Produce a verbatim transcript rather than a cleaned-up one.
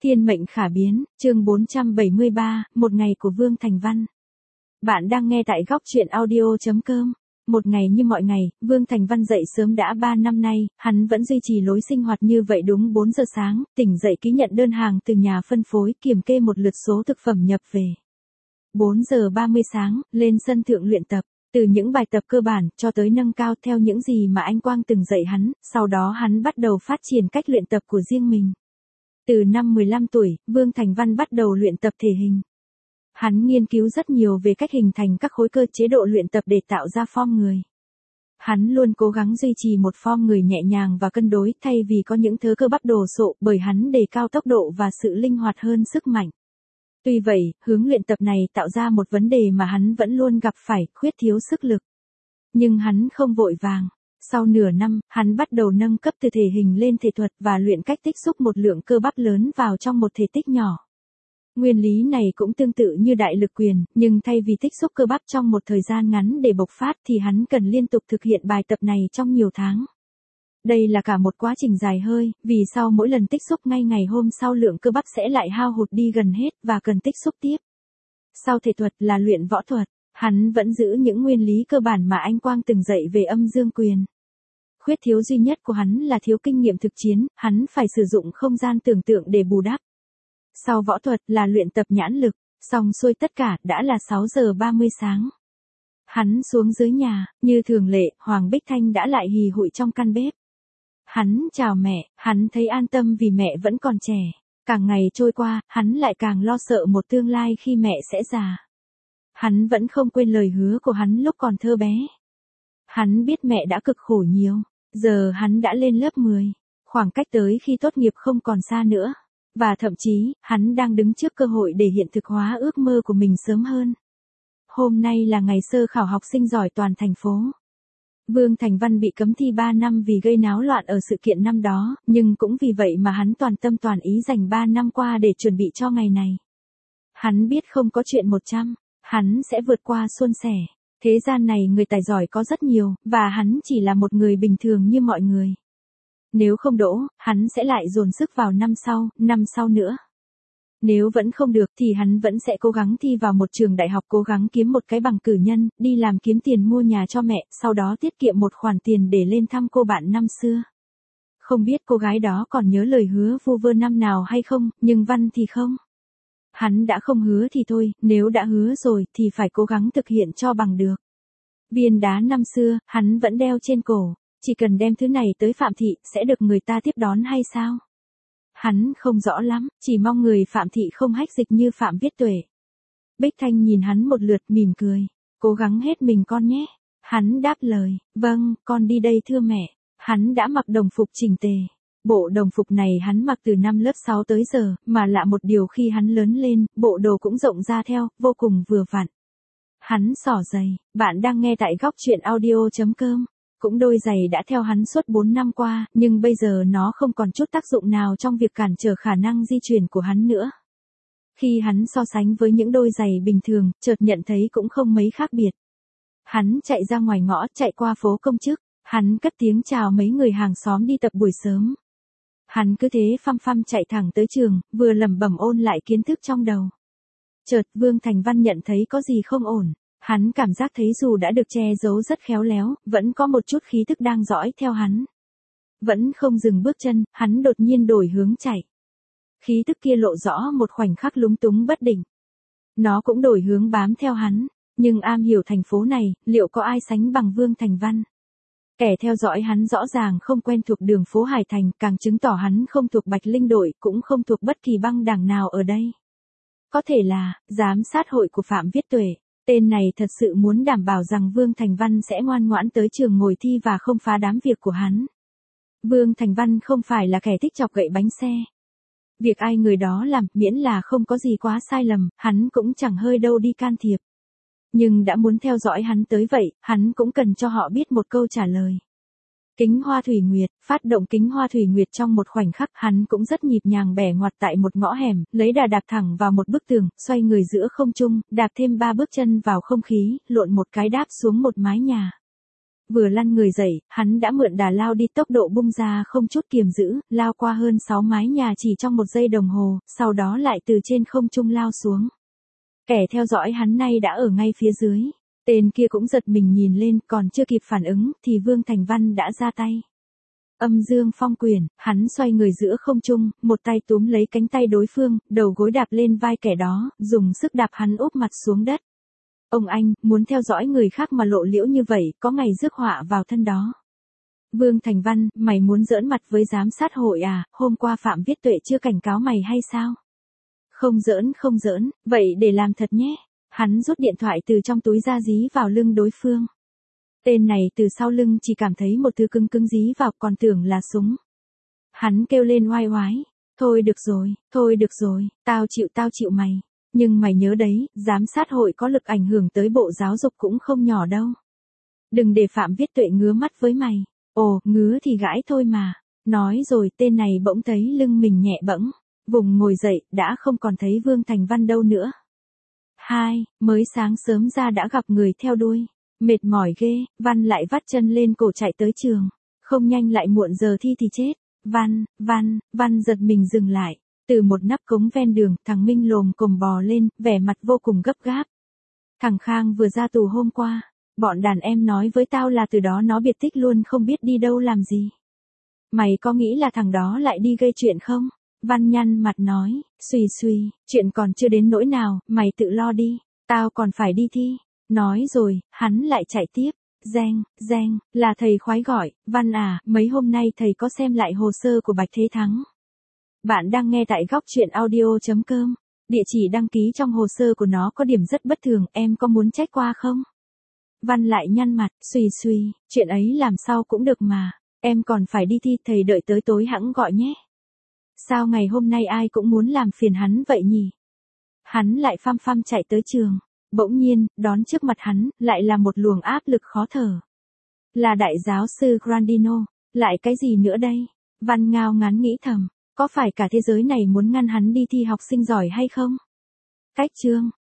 Thiên mệnh khả biến, chương bốn trăm bảy mươi ba, một ngày của Vương Thành Văn. Bạn đang nghe tại góc truyện audio.com. Một ngày như mọi ngày, Vương Thành Văn dậy sớm đã ba năm nay, hắn vẫn duy trì lối sinh hoạt như vậy đúng bốn giờ sáng, tỉnh dậy ký nhận đơn hàng từ nhà phân phối, kiểm kê một lượt số thực phẩm nhập về. bốn giờ ba mươi sáng, lên sân thượng luyện tập. Từ những bài tập cơ bản cho tới nâng cao theo những gì mà anh Quang từng dạy hắn, sau đó hắn bắt đầu phát triển cách luyện tập của riêng mình. Từ năm mười lăm tuổi, Vương Thành Văn bắt đầu luyện tập thể hình. Hắn nghiên cứu rất nhiều về cách hình thành các khối cơ chế độ luyện tập để tạo ra form người. Hắn luôn cố gắng duy trì một form người nhẹ nhàng và cân đối thay vì có những thớ cơ bắp đồ sộ, bởi hắn đề cao tốc độ và sự linh hoạt hơn sức mạnh. Tuy vậy, hướng luyện tập này tạo ra một vấn đề mà hắn vẫn luôn gặp phải, khuyết thiếu sức lực. Nhưng hắn không vội vàng. Sau nửa năm, hắn bắt đầu nâng cấp từ thể hình lên thể thuật và luyện cách tích xúc một lượng cơ bắp lớn vào trong một thể tích nhỏ. Nguyên lý này cũng tương tự như đại lực quyền, nhưng thay vì tích xúc cơ bắp trong một thời gian ngắn để bộc phát thì hắn cần liên tục thực hiện bài tập này trong nhiều tháng. Đây là cả một quá trình dài hơi, vì sau mỗi lần tích xúc ngay ngày hôm sau lượng cơ bắp sẽ lại hao hụt đi gần hết và cần tích xúc tiếp. Sau thể thuật là luyện võ thuật, hắn vẫn giữ những nguyên lý cơ bản mà anh Quang từng dạy về âm dương quyền. Khuyết thiếu duy nhất của hắn là thiếu kinh nghiệm thực chiến, hắn phải sử dụng không gian tưởng tượng để bù đắp. Sau võ thuật là luyện tập nhãn lực, xong xuôi tất cả đã là sáu giờ ba mươi sáng. Hắn xuống dưới nhà, như thường lệ, Hoàng Bích Thanh đã lại hì hụi trong căn bếp. Hắn chào mẹ, hắn thấy an tâm vì mẹ vẫn còn trẻ. Càng ngày trôi qua, hắn lại càng lo sợ một tương lai khi mẹ sẽ già. Hắn vẫn không quên lời hứa của hắn lúc còn thơ bé. Hắn biết mẹ đã cực khổ nhiều, giờ hắn đã lên lớp mười, khoảng cách tới khi tốt nghiệp không còn xa nữa. Và thậm chí, hắn đang đứng trước cơ hội để hiện thực hóa ước mơ của mình sớm hơn. Hôm nay là ngày sơ khảo học sinh giỏi toàn thành phố. Vương Thành Văn bị cấm thi ba năm vì gây náo loạn ở sự kiện năm đó, nhưng cũng vì vậy mà hắn toàn tâm toàn ý dành ba năm qua để chuẩn bị cho ngày này. Hắn biết không có chuyện một trăm, hắn sẽ vượt qua suôn sẻ. Thế gian này người tài giỏi có rất nhiều, và hắn chỉ là một người bình thường như mọi người. Nếu không đỗ, hắn sẽ lại dồn sức vào năm sau, năm sau nữa. Nếu vẫn không được thì hắn vẫn sẽ cố gắng thi vào một trường đại học, cố gắng kiếm một cái bằng cử nhân, đi làm kiếm tiền mua nhà cho mẹ, sau đó tiết kiệm một khoản tiền để lên thăm cô bạn năm xưa. Không biết cô gái đó còn nhớ lời hứa vu vơ năm nào hay không, nhưng Văn thì không. Hắn đã không hứa thì thôi, nếu đã hứa rồi thì phải cố gắng thực hiện cho bằng được. Viên đá năm xưa, hắn vẫn đeo trên cổ. Chỉ cần đem thứ này tới Phạm Thị, sẽ được người ta tiếp đón hay sao? Hắn không rõ lắm, chỉ mong người Phạm Thị không hách dịch như Phạm Viết Tuệ. Bích Thanh nhìn hắn một lượt mỉm cười. Cố gắng hết mình con nhé. Hắn đáp lời, vâng, con đi đây thưa mẹ. Hắn đã mặc đồng phục chỉnh tề. Bộ đồng phục này hắn mặc từ năm lớp sáu tới giờ, mà lạ một điều khi hắn lớn lên, bộ đồ cũng rộng ra theo, vô cùng vừa vặn. Hắn xỏ giày, bạn đang nghe tại góc truyện audio.com. Cũng đôi giày đã theo hắn suốt bốn năm qua, nhưng bây giờ nó không còn chút tác dụng nào trong việc cản trở khả năng di chuyển của hắn nữa. Khi hắn so sánh với những đôi giày bình thường, chợt nhận thấy cũng không mấy khác biệt. Hắn chạy ra ngoài ngõ, chạy qua phố Công Chức, hắn cất tiếng chào mấy người hàng xóm đi tập buổi sớm. Hắn cứ thế phăm phăm chạy thẳng tới trường, vừa lẩm bẩm ôn lại kiến thức trong đầu. Chợt Vương Thành Văn nhận thấy có gì không ổn. Hắn cảm giác thấy dù đã được che giấu rất khéo léo, vẫn có một chút khí tức đang dõi theo hắn. Vẫn không dừng bước chân, hắn đột nhiên đổi hướng chạy. Khí tức kia lộ rõ một khoảnh khắc lúng túng bất định. Nó cũng đổi hướng bám theo hắn, nhưng am hiểu thành phố này, liệu có ai sánh bằng Vương Thành Văn? Kẻ theo dõi hắn rõ ràng không quen thuộc đường phố Hải Thành, càng chứng tỏ hắn không thuộc Bạch Linh đội, cũng không thuộc bất kỳ băng đảng nào ở đây. Có thể là, giám sát hội của Phạm Viết Tuệ. Tên này thật sự muốn đảm bảo rằng Vương Thành Văn sẽ ngoan ngoãn tới trường ngồi thi và không phá đám việc của hắn. Vương Thành Văn không phải là kẻ thích chọc gậy bánh xe. Việc ai người đó làm, miễn là không có gì quá sai lầm, hắn cũng chẳng hơi đâu đi can thiệp. Nhưng đã muốn theo dõi hắn tới vậy, hắn cũng cần cho họ biết một câu trả lời. Kính Hoa Thủy Nguyệt, phát động Kính Hoa Thủy Nguyệt trong một khoảnh khắc, hắn cũng rất nhịp nhàng bẻ ngoặt tại một ngõ hẻm, lấy đà đạp thẳng vào một bức tường, xoay người giữa không trung, đạp thêm ba bước chân vào không khí, lộn một cái đáp xuống một mái nhà. Vừa lăn người dậy, hắn đã mượn đà lao đi tốc độ bung ra không chút kiềm giữ, lao qua hơn sáu mái nhà chỉ trong một giây đồng hồ, sau đó lại từ trên không trung lao xuống. Kẻ theo dõi hắn nay đã ở ngay phía dưới. Tên kia cũng giật mình nhìn lên, còn chưa kịp phản ứng, thì Vương Thành Văn đã ra tay. Âm dương phong quyền, hắn xoay người giữa không trung, một tay túm lấy cánh tay đối phương, đầu gối đạp lên vai kẻ đó, dùng sức đạp hắn úp mặt xuống đất. Ông anh, muốn theo dõi người khác mà lộ liễu như vậy, có ngày rước họa vào thân đó. Vương Thành Văn, mày muốn giỡn mặt với giám sát hội à, hôm qua Phạm Viết Tuệ chưa cảnh cáo mày hay sao? Không giỡn không giỡn, vậy để làm thật nhé. Hắn rút điện thoại từ trong túi ra dí vào lưng đối phương. Tên này từ sau lưng chỉ cảm thấy một thứ cứng cứng dí vào, còn tưởng là súng. Hắn kêu lên oai oái. Thôi được rồi, thôi được rồi, tao chịu tao chịu mày. Nhưng mày nhớ đấy, giám sát hội có lực ảnh hưởng tới bộ giáo dục cũng không nhỏ đâu. Đừng để Phạm Viết Tuệ ngứa mắt với mày. Ồ, ngứa thì gãi thôi mà. Nói rồi tên này bỗng thấy lưng mình nhẹ bẫng. Vùng ngồi dậy, đã không còn thấy Vương Thành Văn đâu nữa. Hai, mới sáng sớm ra đã gặp người theo đuôi. Mệt mỏi ghê, Văn lại vắt chân lên cổ chạy tới trường. Không nhanh lại muộn giờ thi thì chết. Văn, Văn, Văn giật mình dừng lại. Từ một nắp cống ven đường, thằng Minh lồm cồm bò lên, vẻ mặt vô cùng gấp gáp. Thằng Khang vừa ra tù hôm qua. Bọn đàn em nói với tao là từ đó nó biệt tích luôn, không biết đi đâu làm gì. Mày có nghĩ là thằng đó lại đi gây chuyện không? Văn nhăn mặt nói, suy suy, chuyện còn chưa đến nỗi nào, mày tự lo đi, tao còn phải đi thi. Nói rồi, hắn lại chạy tiếp. Giang, Giang, là thầy khoái gọi. Văn à, mấy hôm nay thầy có xem lại hồ sơ của Bạch Thế Thắng. Bạn đang nghe tại góc truyện audio.com. Địa chỉ đăng ký trong hồ sơ của nó có điểm rất bất thường, em có muốn check qua không? Văn lại nhăn mặt, suy suy, chuyện ấy làm sao cũng được mà. Em còn phải đi thi, thầy đợi tới tối hẵng gọi nhé. Sao ngày hôm nay ai cũng muốn làm phiền hắn vậy nhỉ? Hắn lại phăm phăm chạy tới trường. Bỗng nhiên, đón trước mặt hắn, lại là một luồng áp lực khó thở. Là đại giáo sư Grandino, lại cái gì nữa đây? Văn ngao ngán nghĩ thầm, có phải cả thế giới này muốn ngăn hắn đi thi học sinh giỏi hay không? Cách chương,